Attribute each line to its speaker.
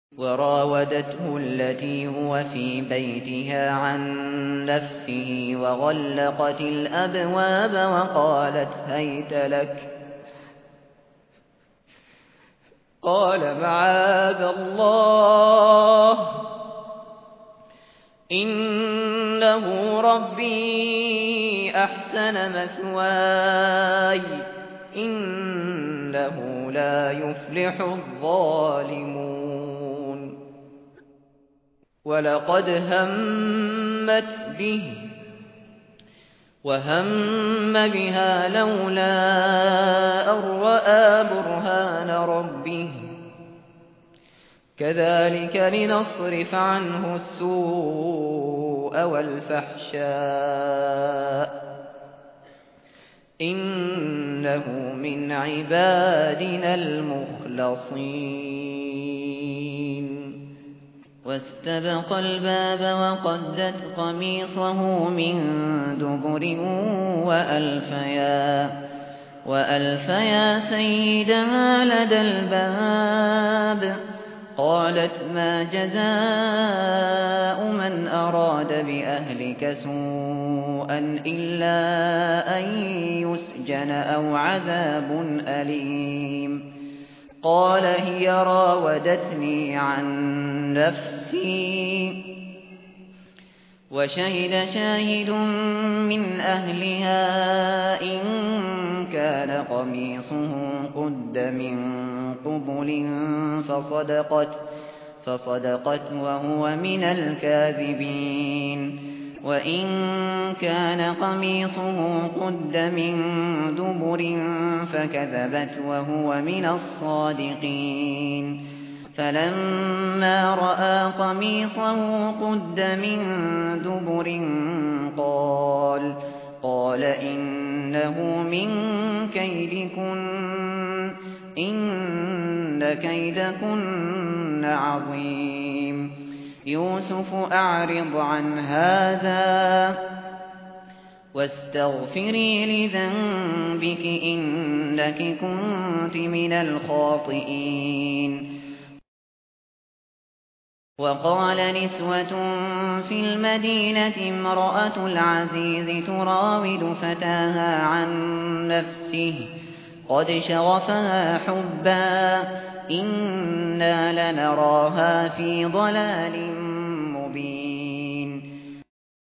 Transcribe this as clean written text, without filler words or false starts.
Speaker 1: وراودته التي هو في بيتها عن نفسه وغلقت الأبواب وقالت هيت لك قال معاذ الله إنه ربي أحسن مثواي إنه لا يفلح الظالمون ولقد همت به وهم بها لولا أن رأى برهان ربه كذلك لنصرف عنه السوء والفحشاء إنه من عبادنا المخلصين واستبق الباب وقدت قميصه من دبر وألفيا سيدها لدى الباب قالت ما جزاء من أراد بأهلك سوءا إلا أن يسجن أو عذاب أليم قال هي راودتني عن نفسي وشهد شاهد من أهلها إن كان قميصه قد من قبل فصدقت وهو من الكاذبين وإن كان قميصه قد من دبر فكذبت وهو من الصادقين فلما رأى قميصه قد من دبر قال إنه من كيدكن إن كيدكن عظيم يوسف أعرض عن هذا واستغفري لذنبك إنك كنت من الخاطئين وقال نسوة في المدينة امرأة العزيز تراود فتاها عن نفسه قد شغفها حبا إنا لنراها في ضلال